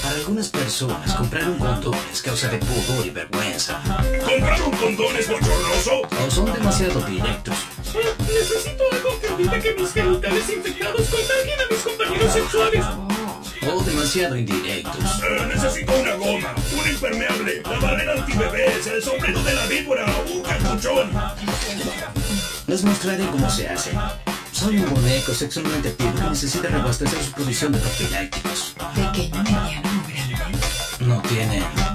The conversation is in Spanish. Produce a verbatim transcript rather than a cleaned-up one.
Para algunas personas, comprar un condón es causa de pudor y vergüenza. ¿Comprar un condón es bochornoso? O son demasiado directos. Necesito algo que evite que mis genitales infectados contagien a mis compañeros sexuales. O demasiado indirectos. Eh, necesito una goma, un impermeable, la barrera antibebés, el sombrero de la víbora, un capuchón. Les mostraré cómo se hace. Soy un muñeco sexualmente activo que necesita reabastecer su provisión de profilácticos. ¿Pequeño, mediano o grande? No tiene